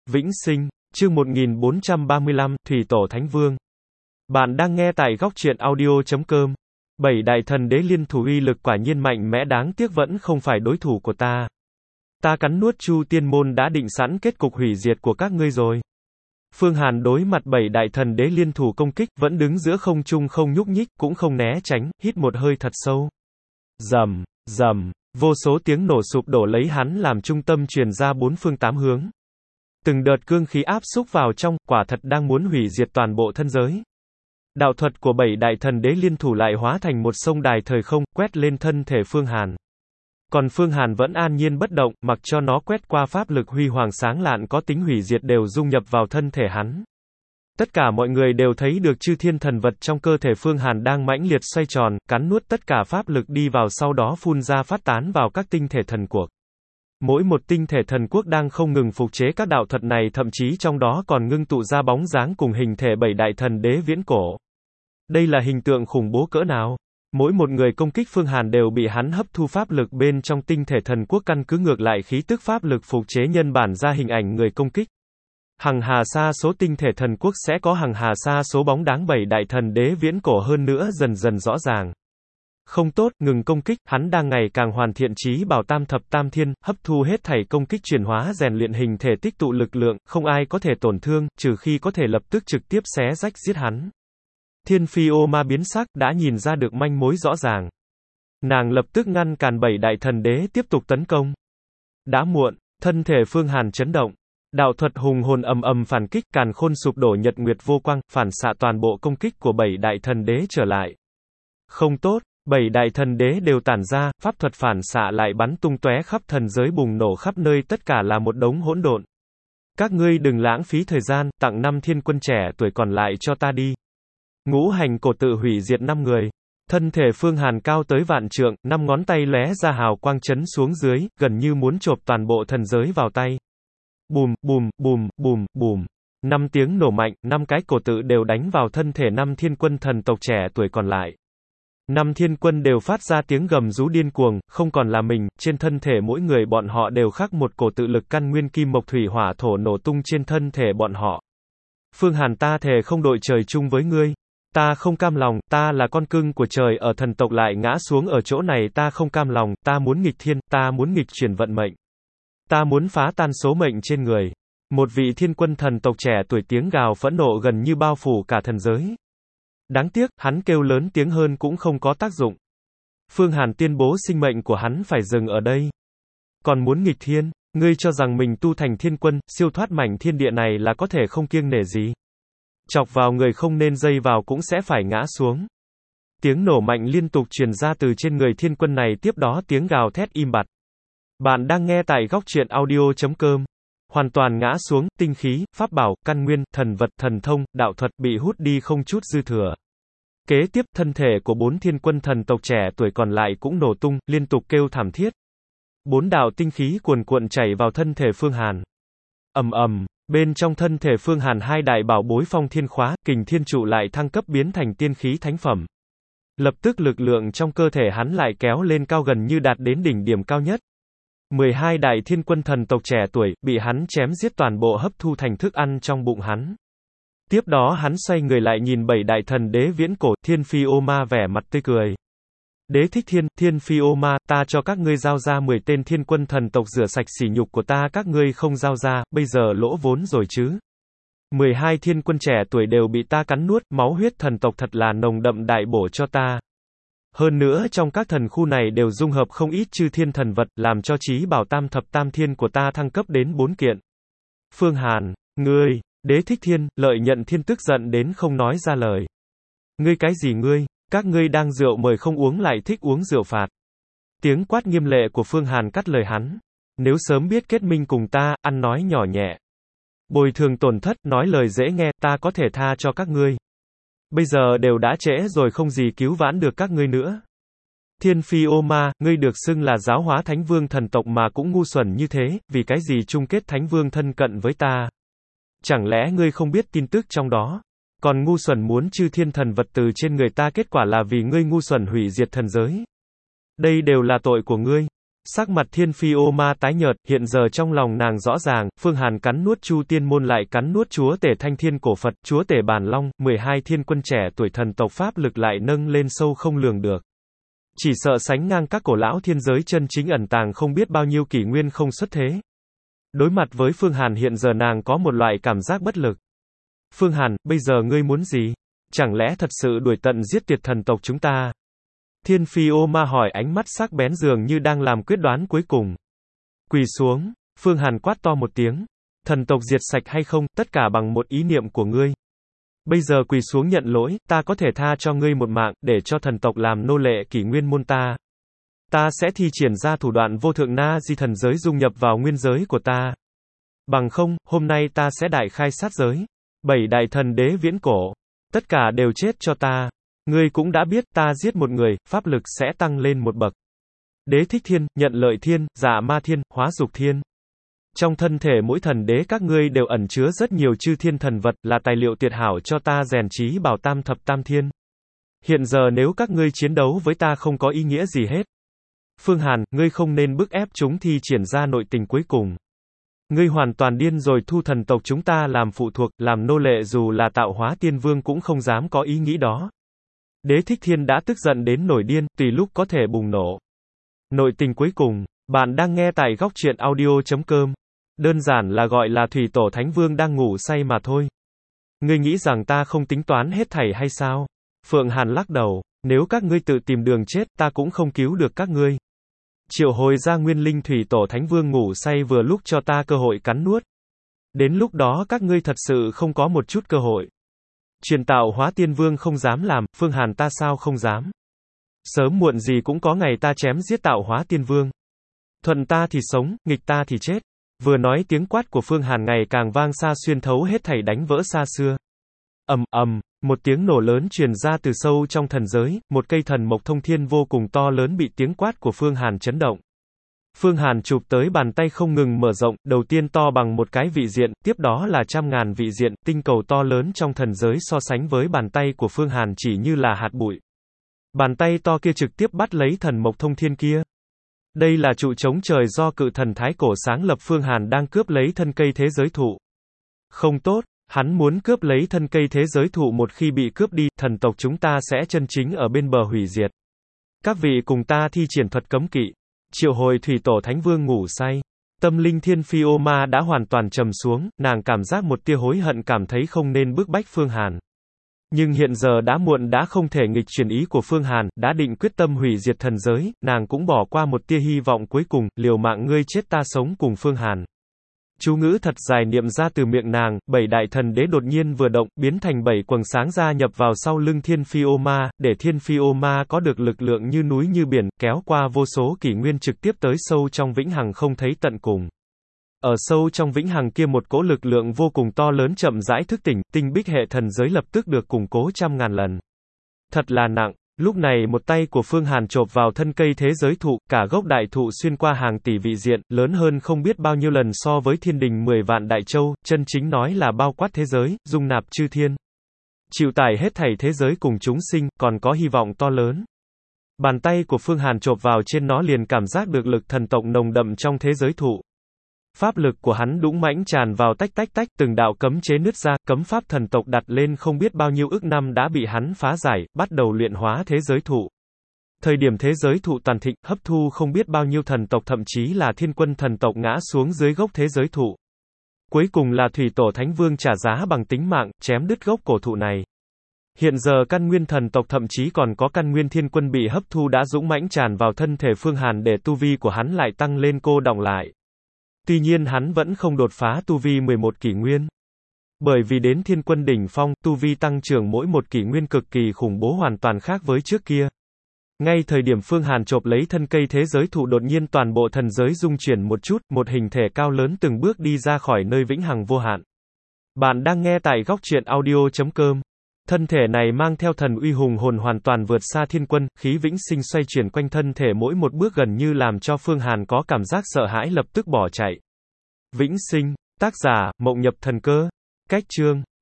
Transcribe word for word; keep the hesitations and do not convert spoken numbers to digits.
Vĩnh Sinh, chương một nghìn bốn trăm ba mươi lăm, Thủy Tổ Thánh Vương. Bạn đang nghe tại góc truyện audio chấm com. Bảy đại thần đế liên thủ uy lực quả nhiên mạnh mẽ, đáng tiếc vẫn không phải đối thủ của ta. Ta cắn nuốt Chu Tiên Môn đã định sẵn kết cục hủy diệt của các ngươi rồi. Phương Hàn đối mặt bảy đại thần đế liên thủ công kích, vẫn đứng giữa không trung không nhúc nhích, cũng không né tránh, hít một hơi thật sâu. Rầm, rầm, vô số tiếng nổ sụp đổ lấy hắn làm trung tâm truyền ra bốn phương tám hướng. Từng đợt cương khí áp xúc vào trong, quả thật đang muốn hủy diệt toàn bộ thân giới. Đạo thuật của bảy đại thần đế liên thủ lại hóa thành một sông đài thời không, quét lên thân thể Phương Hàn. Còn Phương Hàn vẫn an nhiên bất động, mặc cho nó quét qua, pháp lực huy hoàng sáng lạn có tính hủy diệt đều dung nhập vào thân thể hắn. Tất cả mọi người đều thấy được chư thiên thần vật trong cơ thể Phương Hàn đang mãnh liệt xoay tròn, cắn nuốt tất cả pháp lực đi vào, sau đó phun ra phát tán vào các tinh thể thần quốc. Mỗi một tinh thể thần quốc đang không ngừng phục chế các đạo thuật này, thậm chí trong đó còn ngưng tụ ra bóng dáng cùng hình thể bảy đại thần đế viễn cổ. Đây là hình tượng khủng bố cỡ nào? Mỗi một người công kích Phương Hàn đều bị hắn hấp thu pháp lực bên trong tinh thể thần quốc, căn cứ ngược lại khí tức pháp lực phục chế nhân bản ra hình ảnh người công kích. Hằng hà sa số tinh thể thần quốc sẽ có hằng hà sa số bóng dáng bảy đại thần đế viễn cổ, hơn nữa dần dần rõ ràng. Không tốt, ngừng công kích, hắn đang ngày càng hoàn thiện trí bảo tam thập tam thiên, hấp thu hết thảy công kích, chuyển hóa rèn luyện hình thể, tích tụ lực lượng, không ai có thể tổn thương, trừ khi có thể lập tức trực tiếp xé rách giết hắn. Thiên Phi Ô Ma biến sắc, đã nhìn ra được manh mối rõ ràng. Nàng lập tức ngăn cản bảy đại thần đế tiếp tục tấn công. Đã muộn, thân thể Phương Hàn chấn động. Đạo thuật hùng hồn ầm ầm phản kích, càn khôn sụp đổ, nhật nguyệt vô quang, phản xạ toàn bộ công kích của bảy đại thần đế trở lại. Không tốt. Bảy đại thần đế đều tản ra, pháp thuật phản xạ lại bắn tung tóe khắp thần giới, bùng nổ khắp nơi, tất cả là một đống hỗn độn. Các ngươi đừng lãng phí thời gian, tặng năm thiên quân trẻ tuổi còn lại cho ta đi. Ngũ hành cổ tự hủy diệt năm người. Thân thể Phương Hàn cao tới vạn trượng, năm ngón tay lóe ra hào quang chấn xuống dưới, gần như muốn chộp toàn bộ thần giới vào tay. Bùm, bùm, bùm, bùm, bùm. Năm tiếng nổ mạnh, năm cái cổ tự đều đánh vào thân thể năm thiên quân thần tộc trẻ tuổi còn lại. Năm thiên quân đều phát ra tiếng gầm rú điên cuồng, không còn là mình, trên thân thể mỗi người bọn họ đều khắc một cổ tự lực căn nguyên kim mộc thủy hỏa thổ nổ tung trên thân thể bọn họ. Phương Hàn, ta thề không đội trời chung với ngươi. Ta không cam lòng, ta là con cưng của trời ở thần tộc lại ngã xuống ở chỗ này, ta không cam lòng, ta muốn nghịch thiên, ta muốn nghịch chuyển vận mệnh. Ta muốn phá tan số mệnh trên người. Một vị thiên quân thần tộc trẻ tuổi tiếng gào phẫn nộ gần như bao phủ cả thần giới. Đáng tiếc, hắn kêu lớn tiếng hơn cũng không có tác dụng. Phương Hàn tuyên bố sinh mệnh của hắn phải dừng ở đây. Còn muốn nghịch thiên, ngươi cho rằng mình tu thành thiên quân, siêu thoát mảnh thiên địa này là có thể không kiêng nể gì. Chọc vào người không nên dây vào cũng sẽ phải ngã xuống. Tiếng nổ mạnh liên tục truyền ra từ trên người thiên quân này, tiếp đó tiếng gào thét im bặt. Bạn đang nghe tại góc truyện audio chấm com. Hoàn toàn ngã xuống, tinh khí, pháp bảo, căn nguyên, thần vật, thần thông, đạo thuật bị hút đi không chút dư thừa. Kế tiếp, thân thể của bốn thiên quân thần tộc trẻ tuổi còn lại cũng nổ tung, liên tục kêu thảm thiết. Bốn đạo tinh khí cuồn cuộn chảy vào thân thể Phương Hàn. Ầm ầm, bên trong thân thể Phương Hàn hai đại bảo bối phong thiên khóa, kình thiên trụ lại thăng cấp biến thành tiên khí thánh phẩm. Lập tức lực lượng trong cơ thể hắn lại kéo lên cao, gần như đạt đến đỉnh điểm cao nhất. mười hai đại thiên quân thần tộc trẻ tuổi, bị hắn chém giết toàn bộ hấp thu thành thức ăn trong bụng hắn. Tiếp đó hắn xoay người lại nhìn bảy đại thần đế viễn cổ, Thiên Phi Ô Ma vẻ mặt tươi cười. Đế Thích Thiên, Thiên Phi Ô Ma, ta cho các ngươi giao ra mười tên thiên quân thần tộc rửa sạch sỉ nhục của ta, các ngươi không giao ra, bây giờ lỗ vốn rồi chứ. mười hai thiên quân trẻ tuổi đều bị ta cắn nuốt, máu huyết thần tộc thật là nồng đậm, đại bổ cho ta. Hơn nữa trong các thần khu này đều dung hợp không ít chư thiên thần vật, làm cho trí bảo tam thập tam thiên của ta thăng cấp đến bốn kiện. Phương Hàn, ngươi, Đế Thích Thiên, Lợi Nhận Thiên tức giận đến không nói ra lời. Ngươi cái gì ngươi, các ngươi đang rượu mời không uống lại thích uống rượu phạt. Tiếng quát nghiêm lệ của Phương Hàn cắt lời hắn. Nếu sớm biết kết minh cùng ta, ăn nói nhỏ nhẹ. Bồi thường tổn thất, nói lời dễ nghe, ta có thể tha cho các ngươi. Bây giờ đều đã trễ rồi, không gì cứu vãn được các ngươi nữa. Thiên Phi Ô Ma, ngươi được xưng là giáo hóa thánh vương thần tộc mà cũng ngu xuẩn như thế, vì cái gì chung kết thánh vương thân cận với ta? Chẳng lẽ ngươi không biết tin tức trong đó? Còn ngu xuẩn muốn chư thiên thần vật từ trên người ta, kết quả là vì ngươi ngu xuẩn hủy diệt thần giới. Đây đều là tội của ngươi. Sắc mặt Thiên Phi Ô Ma tái nhợt, hiện giờ trong lòng nàng rõ ràng, Phương Hàn cắn nuốt Chu Tiên Môn lại cắn nuốt chúa tể Thanh Thiên Cổ Phật, chúa tể Bàn Long, mười hai thiên quân trẻ tuổi thần tộc pháp lực lại nâng lên sâu không lường được. Chỉ sợ sánh ngang các cổ lão thiên giới chân chính ẩn tàng không biết bao nhiêu kỷ nguyên không xuất thế. Đối mặt với Phương Hàn hiện giờ nàng có một loại cảm giác bất lực. Phương Hàn, bây giờ ngươi muốn gì? Chẳng lẽ thật sự đuổi tận giết tuyệt thần tộc chúng ta? Thiên Phi Ô Ma hỏi, ánh mắt sắc bén dường như đang làm quyết đoán cuối cùng. Quỳ xuống, Phương Hàn quát to một tiếng. Thần tộc diệt sạch hay không, tất cả bằng một ý niệm của ngươi. Bây giờ quỳ xuống nhận lỗi, ta có thể tha cho ngươi một mạng, để cho thần tộc làm nô lệ kỷ nguyên môn ta. Ta sẽ thi triển ra thủ đoạn vô thượng na di thần giới dung nhập vào nguyên giới của ta. Bằng không, hôm nay ta sẽ đại khai sát giới. Bảy đại thần đế viễn cổ. Tất cả đều chết cho ta. Ngươi cũng đã biết, ta giết một người, pháp lực sẽ tăng lên một bậc. Đế thích thiên, nhận lợi thiên, dạ ma thiên, hóa dục thiên. Trong thân thể mỗi thần đế các ngươi đều ẩn chứa rất nhiều chư thiên thần vật, là tài liệu tuyệt hảo cho ta rèn trí bảo tam thập tam thiên. Hiện giờ nếu các ngươi chiến đấu với ta không có ý nghĩa gì hết. Phương Hàn, ngươi không nên bức ép chúng thi triển ra nội tình cuối cùng. Ngươi hoàn toàn điên rồi, thu thần tộc chúng ta làm phụ thuộc, làm nô lệ, dù là tạo hóa tiên vương cũng không dám có ý nghĩ đó. Đế thích thiên đã tức giận đến nổi điên, tùy lúc có thể bùng nổ. Nội tình cuối cùng, bạn đang nghe tại góc truyện audio chấm com. Đơn giản là gọi là thủy tổ thánh vương đang ngủ say mà thôi. Ngươi nghĩ rằng ta không tính toán hết thảy hay sao? Phượng Hàn lắc đầu, nếu các ngươi tự tìm đường chết, ta cũng không cứu được các ngươi. Triệu hồi ra nguyên linh thủy tổ thánh vương ngủ say vừa lúc cho ta cơ hội cắn nuốt. Đến lúc đó các ngươi thật sự không có một chút cơ hội. Truyền tạo hóa tiên vương không dám làm, Phương Hàn ta sao không dám. Sớm muộn gì cũng có ngày ta chém giết tạo hóa tiên vương. Thuận ta thì sống, nghịch ta thì chết. Vừa nói tiếng quát của Phương Hàn ngày càng vang xa xuyên thấu hết thảy đánh vỡ xa xưa. Ầm ầm, một tiếng nổ lớn truyền ra từ sâu trong thần giới, một cây thần mộc thông thiên vô cùng to lớn bị tiếng quát của Phương Hàn chấn động. Phương Hàn chụp tới bàn tay không ngừng mở rộng, đầu tiên to bằng một cái vị diện, tiếp đó là trăm ngàn vị diện, tinh cầu to lớn trong thần giới so sánh với bàn tay của Phương Hàn chỉ như là hạt bụi. Bàn tay to kia trực tiếp bắt lấy thần mộc thông thiên kia. Đây là trụ chống trời do cự thần thái cổ sáng lập, Phương Hàn đang cướp lấy thân cây thế giới thụ. Không tốt, hắn muốn cướp lấy thân cây thế giới thụ, một khi bị cướp đi, thần tộc chúng ta sẽ chân chính ở bên bờ hủy diệt. Các vị cùng ta thi triển thuật cấm kỵ. Triệu hồi thủy tổ thánh vương ngủ say. Tâm linh Thiên Phi Ô Ma đã hoàn toàn trầm xuống, nàng cảm giác một tia hối hận, cảm thấy không nên bức bách Phương Hàn. Nhưng hiện giờ đã muộn, đã không thể nghịch chuyển ý của Phương Hàn, đã định quyết tâm hủy diệt thần giới, nàng cũng bỏ qua một tia hy vọng cuối cùng, liều mạng ngươi chết ta sống cùng Phương Hàn. Chú ngữ thật dài niệm ra từ miệng nàng, bảy đại thần đế đột nhiên vừa động, biến thành bảy quầng sáng gia nhập vào sau lưng Thiên Phi Ô Ma, để Thiên Phi Ô Ma có được lực lượng như núi như biển, kéo qua vô số kỷ nguyên trực tiếp tới sâu trong vĩnh hằng không thấy tận cùng. Ở sâu trong vĩnh hằng kia một cỗ lực lượng vô cùng to lớn chậm rãi thức tỉnh, tinh bích hệ thần giới lập tức được củng cố trăm ngàn lần. Thật là nặng. Lúc này một tay của Phương Hàn chộp vào thân cây thế giới thụ, cả gốc đại thụ xuyên qua hàng tỷ vị diện, lớn hơn không biết bao nhiêu lần so với thiên đình mười vạn đại châu, chân chính nói là bao quát thế giới, dung nạp chư thiên. Chịu tải hết thảy thế giới cùng chúng sinh, còn có hy vọng to lớn. Bàn tay của Phương Hàn chộp vào trên nó liền cảm giác được lực thần tộc nồng đậm trong thế giới thụ. Pháp lực của hắn dũng mãnh tràn vào, tách tách tách, từng đạo cấm chế nứt ra, cấm pháp thần tộc đặt lên không biết bao nhiêu ức năm đã bị hắn phá giải, bắt đầu luyện hóa thế giới thụ. Thời điểm thế giới thụ toàn thịnh, hấp thu không biết bao nhiêu thần tộc, thậm chí là thiên quân thần tộc ngã xuống dưới gốc thế giới thụ. Cuối cùng là thủy tổ thánh vương trả giá bằng tính mạng, chém đứt gốc cổ thụ này. Hiện giờ căn nguyên thần tộc, thậm chí còn có căn nguyên thiên quân bị hấp thu đã dũng mãnh tràn vào thân thể Phương Hàn, để tu vi của hắn lại tăng lên, cô đọng lại. Tuy nhiên hắn vẫn không đột phá tu vi mười một kỷ nguyên. Bởi vì đến thiên quân đỉnh phong, tu vi tăng trưởng mỗi một kỷ nguyên cực kỳ khủng bố, hoàn toàn khác với trước kia. Ngay thời điểm Phương Hàn chộp lấy thân cây thế giới thụ, đột nhiên toàn bộ thần giới rung chuyển một chút, một hình thể cao lớn từng bước đi ra khỏi nơi vĩnh hằng vô hạn. Bạn đang nghe tại góc truyện audio chấm com. Thân thể này mang theo thần uy hùng hồn hoàn toàn vượt xa thiên quân, khí vĩnh sinh xoay chuyển quanh thân thể mỗi một bước gần như làm cho Phương Hàn có cảm giác sợ hãi, lập tức bỏ chạy. Vĩnh sinh, tác giả, Mộng Nhập Thần Cơ. Cách chương